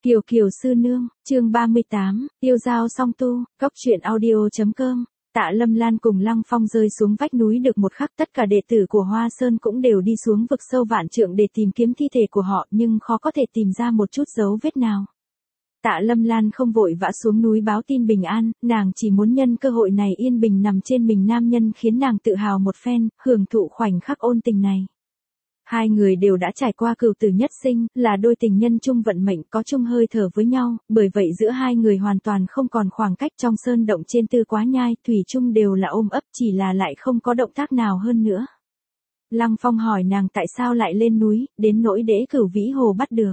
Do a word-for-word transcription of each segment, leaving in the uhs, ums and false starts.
Kiều Kiều sư nương, chương ba mươi tám, tiêu giao song tu, góc truyện audio.com. Tạ Lâm Lan cùng Lăng Phong rơi xuống vách núi được một khắc, tất cả đệ tử của Hoa Sơn cũng đều đi xuống vực sâu vạn trượng để tìm kiếm thi thể của họ, nhưng khó có thể tìm ra một chút dấu vết nào. Tạ Lâm Lan không vội vã xuống núi báo tin bình an, nàng chỉ muốn nhân cơ hội này yên bình nằm trên mình nam nhân khiến nàng tự hào một phen, hưởng thụ khoảnh khắc ôn tình này. Hai người đều đã trải qua cửu tử nhất sinh, là đôi tình nhân chung vận mệnh, có chung hơi thở với nhau, bởi vậy giữa hai người hoàn toàn không còn khoảng cách. Trong sơn động trên Tư Quá Nhai, thủy chung đều là ôm ấp, chỉ là lại không có động tác nào hơn nữa. Lăng Phong hỏi nàng tại sao lại lên núi, đến nỗi Đễ Cửu Vĩ Hồ bắt được.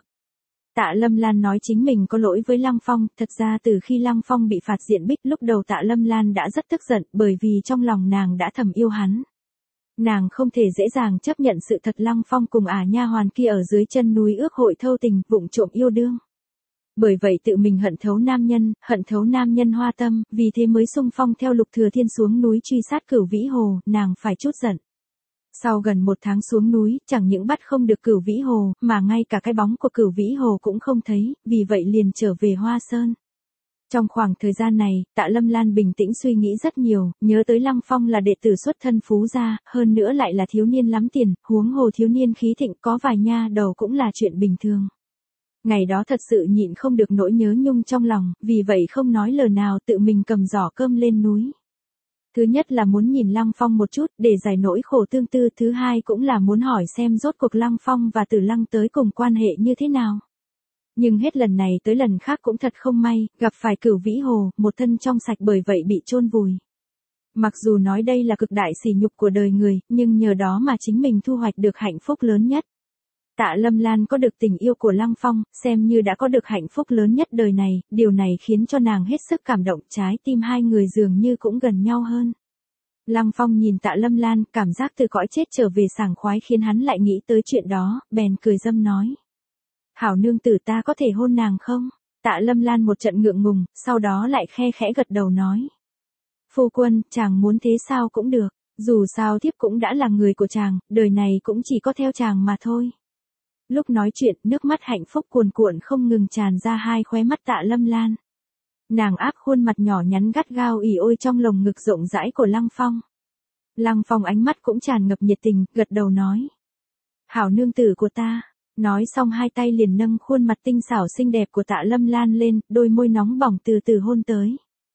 Tạ Lâm Lan nói chính mình có lỗi với Lăng Phong, thật ra từ khi Lăng Phong bị phạt diện bích, lúc đầu Tạ Lâm Lan đã rất tức giận, bởi vì trong lòng nàng đã thầm yêu hắn. Nàng không thể dễ dàng chấp nhận sự thật Lăng Phong cùng ả nha hoàn kia ở dưới chân núi ước hội thâu tình, vụng trộm yêu đương. Bởi vậy tự mình hận thấu nam nhân, hận thấu nam nhân hoa tâm, vì thế mới xung phong theo Lục Thừa Thiên xuống núi truy sát Cửu Vĩ Hồ, nàng phải chút giận. Sau gần một tháng xuống núi, chẳng những bắt không được Cửu Vĩ Hồ, mà ngay cả cái bóng của Cửu Vĩ Hồ cũng không thấy, vì vậy liền trở về Hoa Sơn. Trong khoảng thời gian này, Tạ Lâm Lan bình tĩnh suy nghĩ rất nhiều, nhớ tới Lăng Phong là đệ tử xuất thân phú gia, hơn nữa lại là thiếu niên lắm tiền, huống hồ thiếu niên khí thịnh, có vài nha đầu cũng là chuyện bình thường. Ngày đó thật sự nhịn không được nỗi nhớ nhung trong lòng, vì vậy không nói lời nào tự mình cầm giỏ cơm lên núi. Thứ nhất là muốn nhìn Lăng Phong một chút, để giải nỗi khổ tương tư, thứ hai cũng là muốn hỏi xem rốt cuộc Lăng Phong và Tử Lăng tới cùng quan hệ như thế nào. Nhưng hết lần này tới lần khác cũng thật không may, gặp phải Cửu Vĩ Hồ, một thân trong sạch bởi vậy bị chôn vùi. Mặc dù nói đây là cực đại sỉ nhục của đời người, nhưng nhờ đó mà chính mình thu hoạch được hạnh phúc lớn nhất. Tạ Lâm Lan có được tình yêu của Lăng Phong, xem như đã có được hạnh phúc lớn nhất đời này, điều này khiến cho nàng hết sức cảm động, trái tim hai người dường như cũng gần nhau hơn. Lăng Phong nhìn Tạ Lâm Lan, cảm giác từ cõi chết trở về sảng khoái khiến hắn lại nghĩ tới chuyện đó, bèn cười dâm nói. Hảo nương tử, ta có thể hôn nàng không? Tạ Lâm Lan một trận ngượng ngùng, sau đó lại khe khẽ gật đầu nói. Phu quân, chàng muốn thế sao cũng được, dù sao thiếp cũng đã là người của chàng, đời này cũng chỉ có theo chàng mà thôi. Lúc nói chuyện, nước mắt hạnh phúc cuồn cuộn không ngừng tràn ra hai khóe mắt Tạ Lâm Lan. Nàng áp khuôn mặt nhỏ nhắn gắt gao ỉ ôi trong lồng ngực rộng rãi của Lăng Phong. Lăng Phong ánh mắt cũng tràn ngập nhiệt tình, gật đầu nói. Hảo nương tử của ta. Nói xong hai tay liền nâng khuôn mặt tinh xảo xinh đẹp của Tạ Lâm Lan lên, đôi môi nóng bỏng từ từ hôn tới.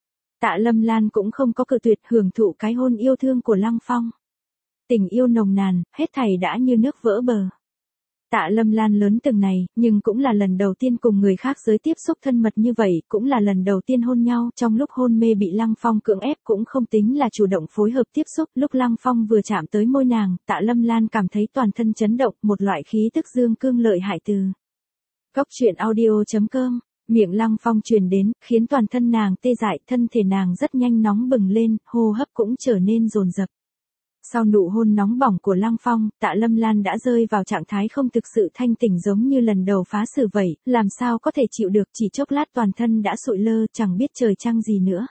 Tạ Lâm Lan cũng không có cự tuyệt, hưởng thụ cái hôn yêu thương của Lăng Phong. Tình yêu nồng nàn, hết thảy đã như nước vỡ bờ. Tạ Lâm Lan lớn từng này, nhưng cũng là lần đầu tiên cùng người khác giới tiếp xúc thân mật như vậy, cũng là lần đầu tiên hôn nhau. Trong lúc hôn mê bị Lăng Phong cưỡng ép cũng không tính là chủ động phối hợp tiếp xúc. Lúc Lăng Phong vừa chạm tới môi nàng, Tạ Lâm Lan cảm thấy toàn thân chấn động, một loại khí tức dương cương lợi hại từ góc truyện audio.com, miệng Lăng Phong truyền đến, khiến toàn thân nàng tê dại, thân thể nàng rất nhanh nóng bừng lên, hô hấp cũng trở nên dồn dập. Sau nụ hôn nóng bỏng của Lăng Phong, Tạ Lâm Lan đã rơi vào trạng thái không thực sự thanh tỉnh giống như lần đầu phá xử vậy, làm sao có thể chịu được, chỉ chốc lát toàn thân đã sụi lơ, chẳng biết trời trăng gì nữa.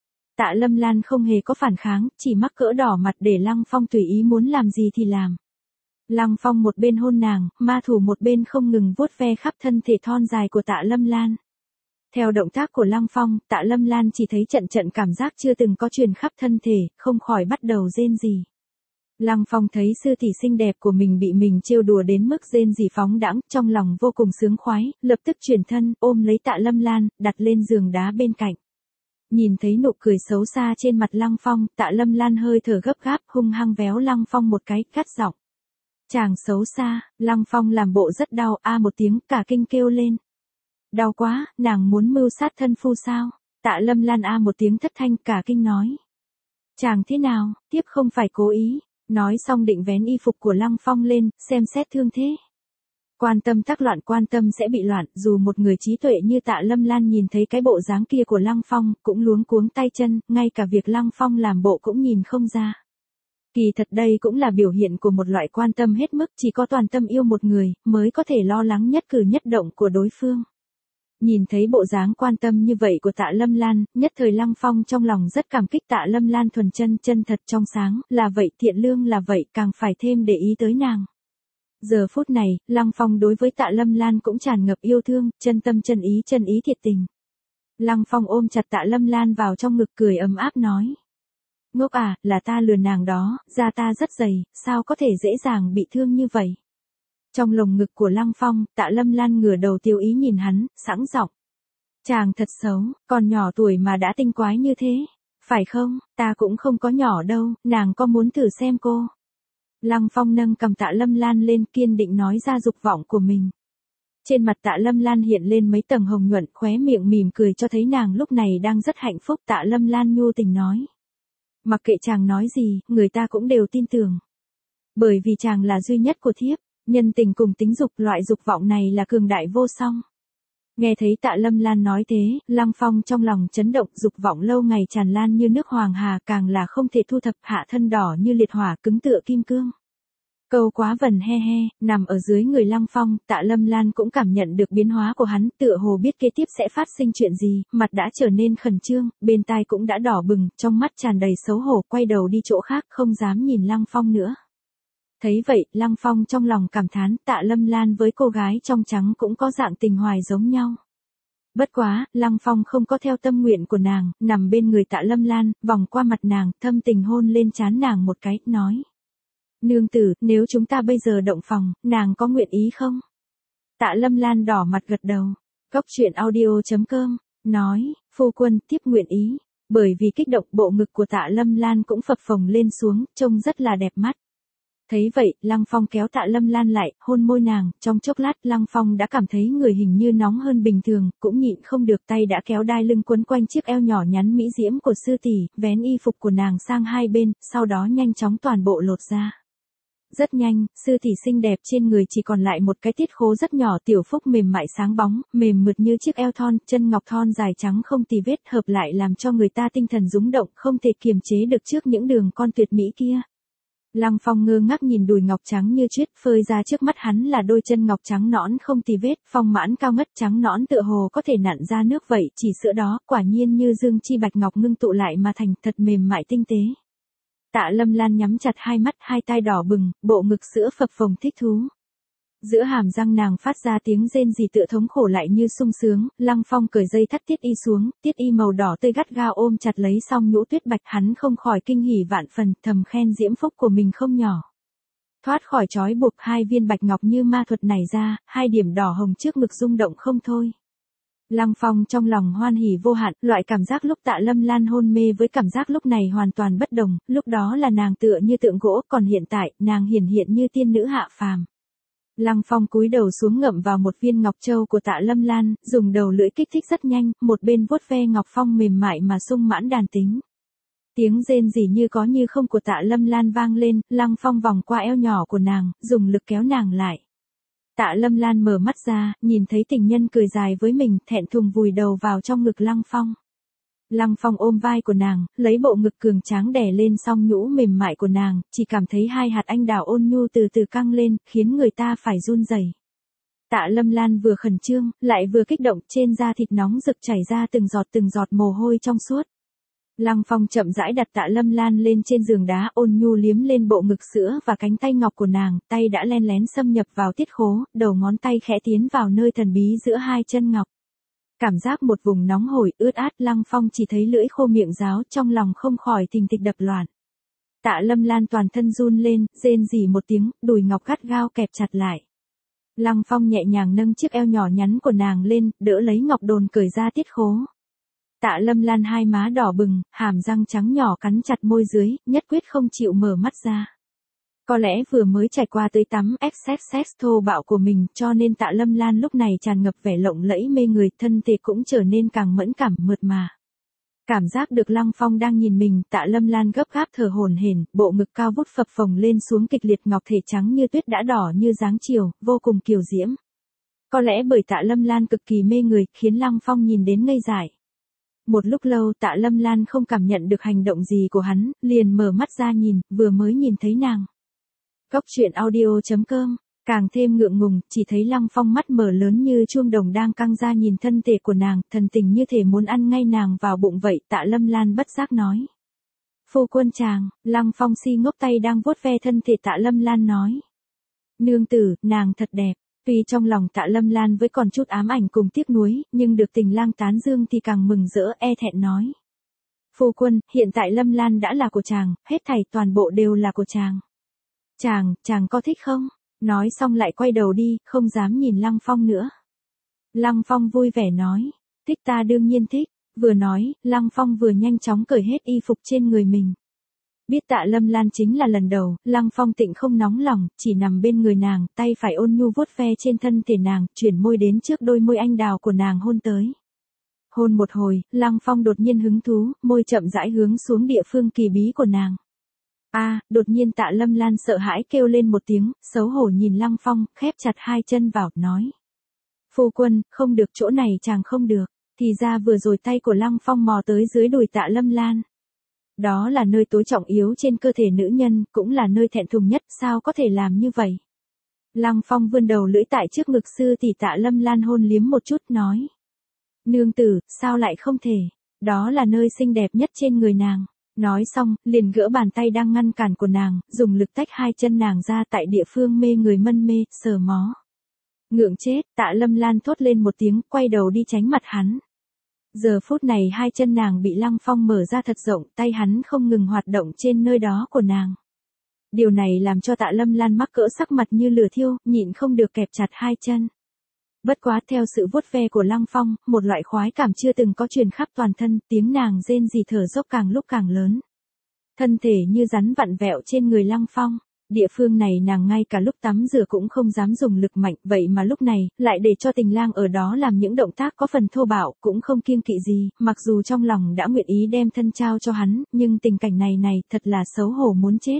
Tạ Lâm Lan không hề có phản kháng, chỉ mắc cỡ đỏ mặt để Lăng Phong tùy ý muốn làm gì thì làm. Lăng Phong một bên hôn nàng, ma thủ một bên không ngừng vuốt ve khắp thân thể thon dài của Tạ Lâm Lan. Theo động tác của Lăng Phong, Tạ Lâm Lan chỉ thấy trận trận cảm giác chưa từng có truyền khắp thân thể, không khỏi bắt đầu rên rỉ. Lăng Phong thấy sư tỷ xinh đẹp của mình bị mình trêu đùa đến mức rên rỉ phóng đãng, trong lòng vô cùng sướng khoái, lập tức chuyển thân, ôm lấy Tạ Lâm Lan, đặt lên giường đá bên cạnh. Nhìn thấy nụ cười xấu xa trên mặt Lăng Phong, Tạ Lâm Lan hơi thở gấp gáp, hung hăng véo Lăng Phong một cái, cắt giọng. Chàng xấu xa. Lăng Phong làm bộ rất đau, a một tiếng, cả kinh kêu lên. Đau quá, nàng muốn mưu sát thân phu sao? Tạ Lâm Lan a một tiếng thất thanh, cả kinh nói. Chàng thế nào, tiếp không phải cố ý. Nói xong định vén y phục của Lăng Phong lên, xem xét thương thế. Quan tâm tác loạn, quan tâm sẽ bị loạn, dù một người trí tuệ như Tạ Lâm Lan nhìn thấy cái bộ dáng kia của Lăng Phong, cũng luống cuống tay chân, ngay cả việc Lăng Phong làm bộ cũng nhìn không ra. Kỳ thật đây cũng là biểu hiện của một loại quan tâm hết mức, chỉ có toàn tâm yêu một người, mới có thể lo lắng nhất cử nhất động của đối phương. Nhìn thấy bộ dáng quan tâm như vậy của Tạ Lâm Lan, nhất thời Lăng Phong trong lòng rất cảm kích Tạ Lâm Lan thuần chân, chân thật trong sáng, là vậy, thiện lương là vậy, càng phải thêm để ý tới nàng. Giờ phút này, Lăng Phong đối với Tạ Lâm Lan cũng tràn ngập yêu thương, chân tâm chân ý chân ý thiệt tình. Lăng Phong ôm chặt Tạ Lâm Lan vào trong ngực cười ấm áp nói. Ngốc à, là ta lừa nàng đó, da ta rất dày, sao có thể dễ dàng bị thương như vậy. Trong lồng ngực của Lăng Phong, Tạ Lâm Lan ngửa đầu tiêu ý nhìn hắn, sẵn giọng. Chàng thật xấu, còn nhỏ tuổi mà đã tinh quái như thế. Phải không, ta cũng không có nhỏ đâu, nàng có muốn thử xem cô. Lăng Phong nâng cầm Tạ Lâm Lan lên kiên định nói ra dục vọng của mình. Trên mặt Tạ Lâm Lan hiện lên mấy tầng hồng nhuận, khóe miệng mỉm cười cho thấy nàng lúc này đang rất hạnh phúc. Tạ Lâm Lan nhu tình nói. Mặc kệ chàng nói gì, người ta cũng đều tin tưởng. Bởi vì chàng là duy nhất của thiếp, nhân tình cùng tính dục, loại dục vọng này là cường đại vô song. Nghe thấy Tạ Lâm Lan nói thế, Lăng Phong trong lòng chấn động, dục vọng lâu ngày tràn lan như nước hoàng hà, càng là không thể thu thập, hạ thân đỏ như liệt hỏa, cứng tựa kim cương. Câu quá vần he he, nằm ở dưới người Lăng Phong, Tạ Lâm Lan cũng cảm nhận được biến hóa của hắn, tựa hồ biết kế tiếp sẽ phát sinh chuyện gì, mặt đã trở nên khẩn trương, bên tai cũng đã đỏ bừng, trong mắt tràn đầy xấu hổ, quay đầu đi chỗ khác, không dám nhìn Lăng Phong nữa. Thấy vậy, Lăng Phong trong lòng cảm thán, Tạ Lâm Lan với cô gái trong trắng cũng có dạng tình hoài giống nhau. Bất quá, Lăng Phong không có theo tâm nguyện của nàng, nằm bên người Tạ Lâm Lan, vòng qua mặt nàng, thâm tình hôn lên trán nàng một cái, nói. Nương tử, nếu chúng ta bây giờ động phòng, nàng có nguyện ý không? Tạ Lâm Lan đỏ mặt gật đầu. Cốc truyện audio chấm com, nói, phu quân, tiếp nguyện ý. Bởi vì kích động, bộ ngực của Tạ Lâm Lan cũng phập phồng lên xuống, trông rất là đẹp mắt. Thấy vậy, Lăng Phong kéo Tạ Lâm Lan lại, hôn môi nàng, trong chốc lát Lăng Phong đã cảm thấy người hình như nóng hơn bình thường, cũng nhịn không được, tay đã kéo đai lưng quấn quanh chiếc eo nhỏ nhắn mỹ diễm của sư tỷ, vén y phục của nàng sang hai bên, sau đó nhanh chóng toàn bộ lột ra. Rất nhanh, sư tỷ xinh đẹp trên người chỉ còn lại một cái tiết khố rất nhỏ, tiểu phúc mềm mại sáng bóng, mềm mượt như chiếc eo thon, chân ngọc thon dài trắng không tì vết, hợp lại làm cho người ta tinh thần rúng động, không thể kiềm chế được trước những đường con tuyệt mỹ kia. Lăng Phong ngơ ngác nhìn đùi ngọc trắng như tuyết, phơi ra trước mắt hắn là đôi chân ngọc trắng nõn không tì vết, phong mãn cao ngất trắng nõn tựa hồ có thể nặn ra nước vậy, chỉ sữa đó, quả nhiên như dương chi bạch ngọc ngưng tụ lại mà thành, thật mềm mại tinh tế. Tạ Lâm Lan nhắm chặt hai mắt, hai tai đỏ bừng, bộ ngực sữa phập phồng thích thú. Giữa hàm răng nàng phát ra tiếng rên rỉ tựa thống khổ lại như sung sướng, Lăng Phong cởi dây thắt tiết y xuống, tiết y màu đỏ tươi gắt gao ôm chặt lấy song nhũ tuyết bạch, hắn không khỏi kinh hỉ vạn phần, thầm khen diễm phúc của mình không nhỏ. Thoát khỏi trói buộc, hai viên bạch ngọc như ma thuật nảy ra, hai điểm đỏ hồng trước ngực rung động không thôi. Lăng Phong trong lòng hoan hỉ vô hạn, loại cảm giác lúc Tạ Lâm Lan hôn mê với cảm giác lúc này hoàn toàn bất đồng, lúc đó là nàng tựa như tượng gỗ, còn hiện tại, nàng hiển hiện như tiên nữ hạ phàm. Lăng Phong cúi đầu xuống ngậm vào một viên ngọc châu của Tạ Lâm Lan, dùng đầu lưỡi kích thích rất nhanh, một bên vuốt ve ngọc phong mềm mại mà sung mãn đàn tính. Tiếng rên rỉ như có như không của Tạ Lâm Lan vang lên, Lăng Phong vòng qua eo nhỏ của nàng, dùng lực kéo nàng lại. Tạ Lâm Lan mở mắt ra, nhìn thấy tình nhân cười dài với mình, thẹn thùng vùi đầu vào trong ngực Lăng Phong. Lăng Phong ôm vai của nàng, lấy bộ ngực cường tráng đè lên song nhũ mềm mại của nàng, chỉ cảm thấy hai hạt anh đào ôn nhu từ từ căng lên, khiến người ta phải run rẩy. Tạ Lâm Lan vừa khẩn trương, lại vừa kích động, trên da thịt nóng rực chảy ra từng giọt từng giọt mồ hôi trong suốt. Lăng Phong chậm rãi đặt Tạ Lâm Lan lên trên giường đá, ôn nhu liếm lên bộ ngực sữa và cánh tay ngọc của nàng, tay đã len lén xâm nhập vào tiết khố, đầu ngón tay khẽ tiến vào nơi thần bí giữa hai chân ngọc. Cảm giác một vùng nóng hổi, ướt át, Lăng Phong chỉ thấy lưỡi khô miệng ráo, trong lòng không khỏi thình thịch đập loạn. Tạ Lâm Lan toàn thân run lên, rên rỉ một tiếng, đùi ngọc gắt gao kẹp chặt lại. Lăng Phong nhẹ nhàng nâng chiếc eo nhỏ nhắn của nàng lên, đỡ lấy ngọc đồn cởi ra tiết khố. Tạ Lâm Lan hai má đỏ bừng, hàm răng trắng nhỏ cắn chặt môi dưới, nhất quyết không chịu mở mắt ra. Có lẽ vừa mới trải qua tới tắm excess sex thô bạo của mình, cho nên Tạ Lâm Lan lúc này tràn ngập vẻ lộng lẫy mê người, thân thể cũng trở nên càng mẫn cảm mượt mà. Cảm giác được Lăng Phong đang nhìn mình, Tạ Lâm Lan gấp gáp thở hổn hển, bộ ngực cao vút phập phồng lên xuống kịch liệt, ngọc thể trắng như tuyết đã đỏ như dáng chiều, vô cùng kiều diễm. Có lẽ bởi Tạ Lâm Lan cực kỳ mê người, khiến Lăng Phong nhìn đến ngây dại. Một lúc lâu Tạ Lâm Lan không cảm nhận được hành động gì của hắn, liền mở mắt ra nhìn, vừa mới nhìn thấy nàng. Cốc truyện audio chấm com, càng thêm ngượng ngùng, chỉ thấy Lăng Phong mắt mở lớn như chuông đồng đang căng ra nhìn thân thể của nàng, thần tình như thể muốn ăn ngay nàng vào bụng vậy. Tạ Lâm Lan bất giác nói. Phu quân chàng, Lăng Phong si ngốc tay đang vuốt ve thân thể Tạ Lâm Lan nói. Nương tử, nàng thật đẹp. Tuy trong lòng Tạ Lâm Lan với còn chút ám ảnh cùng tiếc nuối, nhưng được Tình Lang tán dương thì càng mừng rỡ, e thẹn nói. Phu quân, hiện tại Lâm Lan đã là của chàng, hết thảy toàn bộ đều là của chàng. Chàng, chàng có thích không? Nói xong lại quay đầu đi, không dám nhìn Lăng Phong nữa. Lăng Phong vui vẻ nói, thích ta đương nhiên thích. Vừa nói, Lăng Phong vừa nhanh chóng cởi hết y phục trên người mình. Biết Tạ Lâm Lan chính là lần đầu, Lăng Phong tịnh không nóng lòng, chỉ nằm bên người nàng, tay phải ôn nhu vuốt ve trên thân thể nàng, chuyển môi đến trước đôi môi anh đào của nàng hôn tới. Hôn một hồi, Lăng Phong đột nhiên hứng thú, môi chậm rãi hướng xuống địa phương kỳ bí của nàng. A, à, đột nhiên Tạ Lâm Lan sợ hãi kêu lên một tiếng, xấu hổ nhìn Lăng Phong, khép chặt hai chân vào, nói. Phu quân, không được, chỗ này chàng không được. Thì ra vừa rồi tay của Lăng Phong mò tới dưới đùi Tạ Lâm Lan. Đó là nơi tối trọng yếu trên cơ thể nữ nhân, cũng là nơi thẹn thùng nhất, sao có thể làm như vậy? Lăng Phong vươn đầu lưỡi tại trước ngực sư tỷ Tạ Lâm Lan hôn liếm một chút, nói. Nương tử, sao lại không thể? Đó là nơi xinh đẹp nhất trên người nàng. Nói xong, liền gỡ bàn tay đang ngăn cản của nàng, dùng lực tách hai chân nàng ra tại địa phương mê người mân mê, sờ mó. Ngượng chết, Tạ Lâm Lan thốt lên một tiếng, quay đầu đi tránh mặt hắn. Giờ phút này hai chân nàng bị Lăng Phong mở ra thật rộng, tay hắn không ngừng hoạt động trên nơi đó của nàng. Điều này làm cho Tạ Lâm Lan mắc cỡ sắc mặt như lửa thiêu, nhịn không được kẹp chặt hai chân. Bất quá theo sự vuốt ve của Lăng Phong, một loại khoái cảm chưa từng có truyền khắp toàn thân, tiếng nàng rên rỉ thở dốc càng lúc càng lớn. Thân thể như rắn vặn vẹo trên người Lăng Phong. Địa phương này nàng ngay cả lúc tắm rửa cũng không dám dùng lực mạnh, vậy mà lúc này, lại để cho Tình Lang ở đó làm những động tác có phần thô bạo, cũng không kiêng kỵ gì, mặc dù trong lòng đã nguyện ý đem thân trao cho hắn, nhưng tình cảnh này này, thật là xấu hổ muốn chết.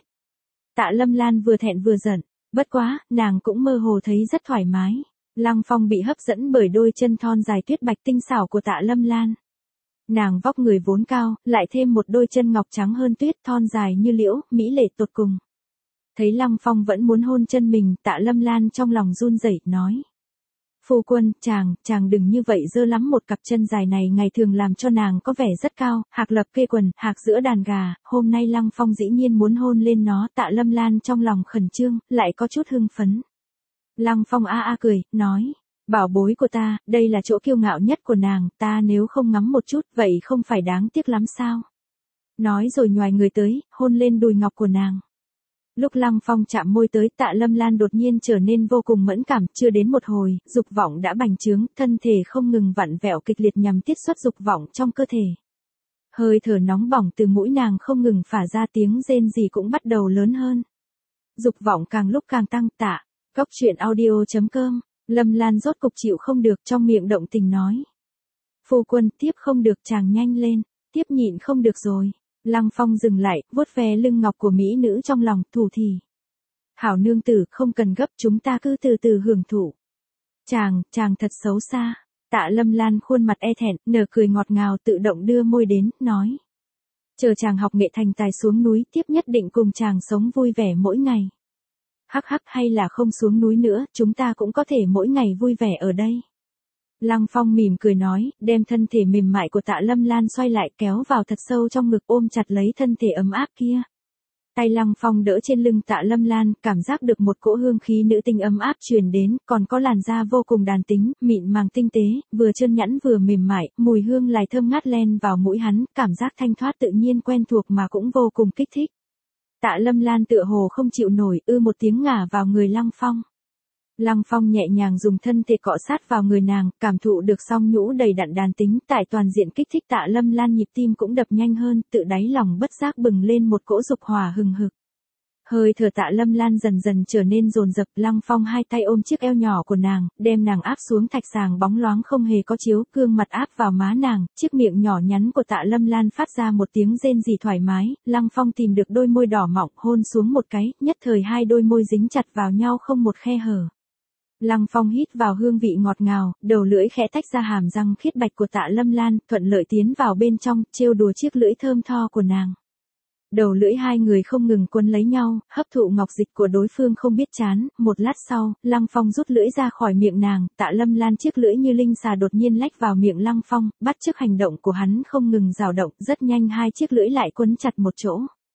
Tạ Lâm Lan vừa thẹn vừa giận, bất quá, nàng cũng mơ hồ thấy rất thoải mái. Lăng Phong bị hấp dẫn bởi đôi chân thon dài tuyết bạch tinh xảo của Tạ Lâm Lan. Nàng vóc người vốn cao, lại thêm một đôi chân ngọc trắng hơn tuyết thon dài như liễu, mỹ lệ tột cùng. Thấy Lăng Phong vẫn muốn hôn chân mình, Tạ Lâm Lan trong lòng run rẩy, nói. Phu quân, chàng, chàng đừng như vậy dơ lắm, một cặp chân dài này ngày thường làm cho nàng có vẻ rất cao, hạc lập kê quần, hạc giữa đàn gà, hôm nay Lăng Phong dĩ nhiên muốn hôn lên nó, Tạ Lâm Lan trong lòng khẩn trương, lại có chút hưng phấn. Lăng Phong a a cười, nói. Bảo bối của ta, đây là chỗ kiêu ngạo nhất của nàng, ta nếu không ngắm một chút, vậy không phải đáng tiếc lắm sao? Nói rồi nhoài người tới, hôn lên đùi ngọc của nàng. Lúc Lăng Phong chạm môi tới, Tạ Lâm Lan đột nhiên trở nên vô cùng mẫn cảm, chưa đến một hồi, dục vọng đã bành trướng, thân thể không ngừng vặn vẹo kịch liệt nhằm tiết xuất dục vọng trong cơ thể. Hơi thở nóng bỏng từ mũi nàng không ngừng phả ra, tiếng rên rỉ cũng bắt đầu lớn hơn. Dục vọng càng lúc càng tăng. Tạ, Cóc truyện audio chấm com, Lâm Lan rốt cục chịu không được, trong miệng động tình nói. Phu quân, tiếp không được, chàng nhanh lên, tiếp nhịn không được rồi. Lăng Phong dừng lại, vuốt ve lưng ngọc của mỹ nữ trong lòng, thủ thì. Hảo nương tử, không cần gấp, chúng ta cứ từ từ hưởng thụ. Chàng, chàng thật xấu xa. Tạ Lâm Lan khuôn mặt e thẹn, nở cười ngọt ngào, tự động đưa môi đến, nói. Chờ chàng học nghệ thành tài xuống núi, tiếp nhất định cùng chàng sống vui vẻ mỗi ngày. Hắc hắc, hay là không xuống núi nữa, chúng ta cũng có thể mỗi ngày vui vẻ ở đây. Lăng Phong mỉm cười nói, đem thân thể mềm mại của Tạ Lâm Lan xoay lại, kéo vào thật sâu trong ngực, ôm chặt lấy thân thể ấm áp kia. Tay Lăng Phong đỡ trên lưng Tạ Lâm Lan, cảm giác được một cỗ hương khí nữ tinh ấm áp truyền đến, còn có làn da vô cùng đàn tính, mịn màng tinh tế, vừa trơn nhẵn vừa mềm mại, mùi hương lại thơm ngát len vào mũi hắn, cảm giác thanh thoát tự nhiên quen thuộc mà cũng vô cùng kích thích. Tạ Lâm Lan tựa hồ không chịu nổi, ư một tiếng ngả vào người Lăng Phong. Lăng Phong nhẹ nhàng dùng thân thể cọ sát vào người nàng, cảm thụ được song nhũ đầy đặn đàn tính, tại toàn diện kích thích Tạ Lâm Lan nhịp tim cũng đập nhanh hơn, tự đáy lòng bất giác bừng lên một cỗ dục hỏa hừng hực. Hơi thở Tạ Lâm Lan dần dần trở nên dồn dập, Lăng Phong hai tay ôm chiếc eo nhỏ của nàng, đem nàng áp xuống thạch sàng bóng loáng không hề có chiếu, cương mặt áp vào má nàng, chiếc miệng nhỏ nhắn của Tạ Lâm Lan phát ra một tiếng rên rỉ thoải mái, Lăng Phong tìm được đôi môi đỏ mọng, hôn xuống một cái, nhất thời hai đôi môi dính chặt vào nhau không một khe hở. Lăng Phong hít vào hương vị ngọt ngào, đầu lưỡi khẽ tách ra hàm răng khiết bạch của Tạ Lâm Lan, thuận lợi tiến vào bên trong, trêu đùa chiếc lưỡi thơm tho của nàng. Đầu lưỡi hai người không ngừng quấn lấy nhau, hấp thụ ngọc dịch của đối phương không biết chán, một lát sau, Lăng Phong rút lưỡi ra khỏi miệng nàng, Tạ Lâm Lan chiếc lưỡi như linh xà đột nhiên lách vào miệng Lăng Phong, bắt chước hành động của hắn không ngừng dao động, rất nhanh hai chiếc lưỡi lại quấn chặt một chỗ.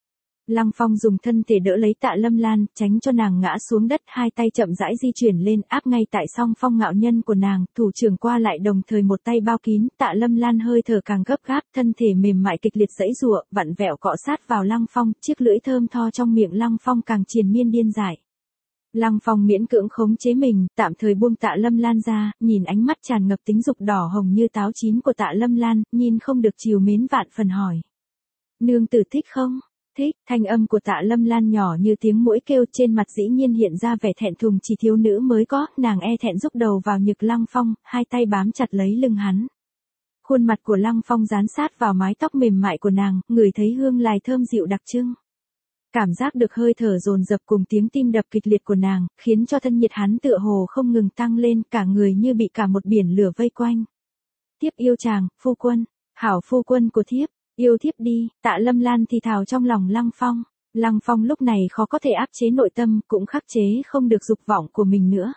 Lăng Phong dùng thân thể đỡ lấy Tạ Lâm Lan, tránh cho nàng ngã xuống đất, hai tay chậm rãi di chuyển lên, áp ngay tại song phong ngạo nhân của nàng, thủ trưởng qua lại đồng thời một tay bao kín, Tạ Lâm Lan hơi thở càng gấp gáp, thân thể mềm mại kịch liệt giãy giụa, vặn vẹo cọ sát vào Lăng Phong, chiếc lưỡi thơm tho trong miệng Lăng Phong càng triền miên điên dại. Lăng Phong miễn cưỡng khống chế mình, tạm thời buông Tạ Lâm Lan ra, nhìn ánh mắt tràn ngập tính dục đỏ hồng như táo chín của Tạ Lâm Lan, nhìn không được trìu mến vạn phần hỏi. Nương tử thích không? Thích, thanh âm của Tạ Lâm Lan nhỏ như tiếng muỗi kêu, trên mặt dĩ nhiên hiện ra vẻ thẹn thùng chỉ thiếu nữ mới có, nàng e thẹn rúc đầu vào ngực Lăng Phong, hai tay bám chặt lấy lưng hắn. Khuôn mặt của Lăng Phong dán sát vào mái tóc mềm mại của nàng, ngửi thấy hương lài thơm dịu đặc trưng. Cảm giác được hơi thở dồn dập cùng tiếng tim đập kịch liệt của nàng, khiến cho thân nhiệt hắn tựa hồ không ngừng tăng lên, cả người như bị cả một biển lửa vây quanh. Thiếp yêu chàng, phu quân, hảo phu quân của thiếp. Yêu thiếp đi, Tạ Lâm Lan thì thào trong lòng Lăng Phong. Lăng Phong lúc này khó có thể áp chế nội tâm, cũng khắc chế không được dục vọng của mình nữa.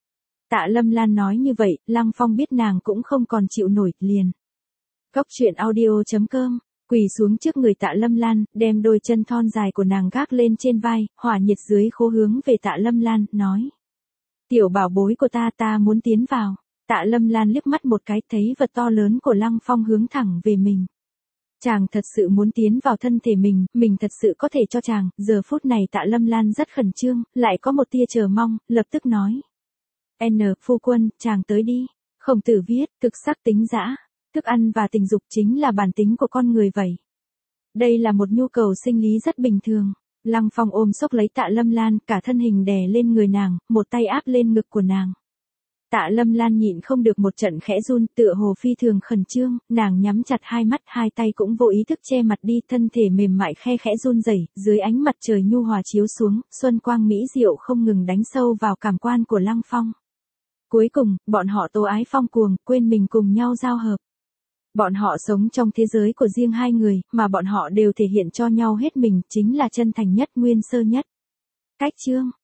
Tạ Lâm Lan nói như vậy, Lăng Phong biết nàng cũng không còn chịu nổi, liền. Cốc truyện audio chấm com, quỳ xuống trước người Tạ Lâm Lan, đem đôi chân thon dài của nàng gác lên trên vai, hỏa nhiệt dưới khố hướng về Tạ Lâm Lan, nói. Tiểu bảo bối của ta ta muốn tiến vào. Tạ Lâm Lan liếc mắt một cái thấy vật to lớn của Lăng Phong hướng thẳng về mình. Chàng thật sự muốn tiến vào thân thể mình, mình thật sự có thể cho chàng, giờ phút này Tạ Lâm Lan rất khẩn trương, lại có một tia chờ mong, lập tức nói. N, phu quân, chàng tới đi. Khổng Tử viết, thực sắc tính dã, thức ăn và tình dục chính là bản tính của con người vậy. Đây là một nhu cầu sinh lý rất bình thường. Lăng Phong ôm xốc lấy Tạ Lâm Lan, cả thân hình đè lên người nàng, một tay áp lên ngực của nàng. Tạ Lâm Lan nhịn không được một trận khẽ run, tựa hồ phi thường khẩn trương, nàng nhắm chặt hai mắt, hai tay cũng vô ý thức che mặt đi, thân thể mềm mại khe khẽ run rẩy, dưới ánh mặt trời nhu hòa chiếu xuống, xuân quang mỹ diệu không ngừng đánh sâu vào cảm quan của Lăng Phong. Cuối cùng, bọn họ tố ái phong cuồng, quên mình cùng nhau giao hợp. Bọn họ sống trong thế giới của riêng hai người, mà bọn họ đều thể hiện cho nhau hết mình, chính là chân thành nhất, nguyên sơ nhất. Cách chương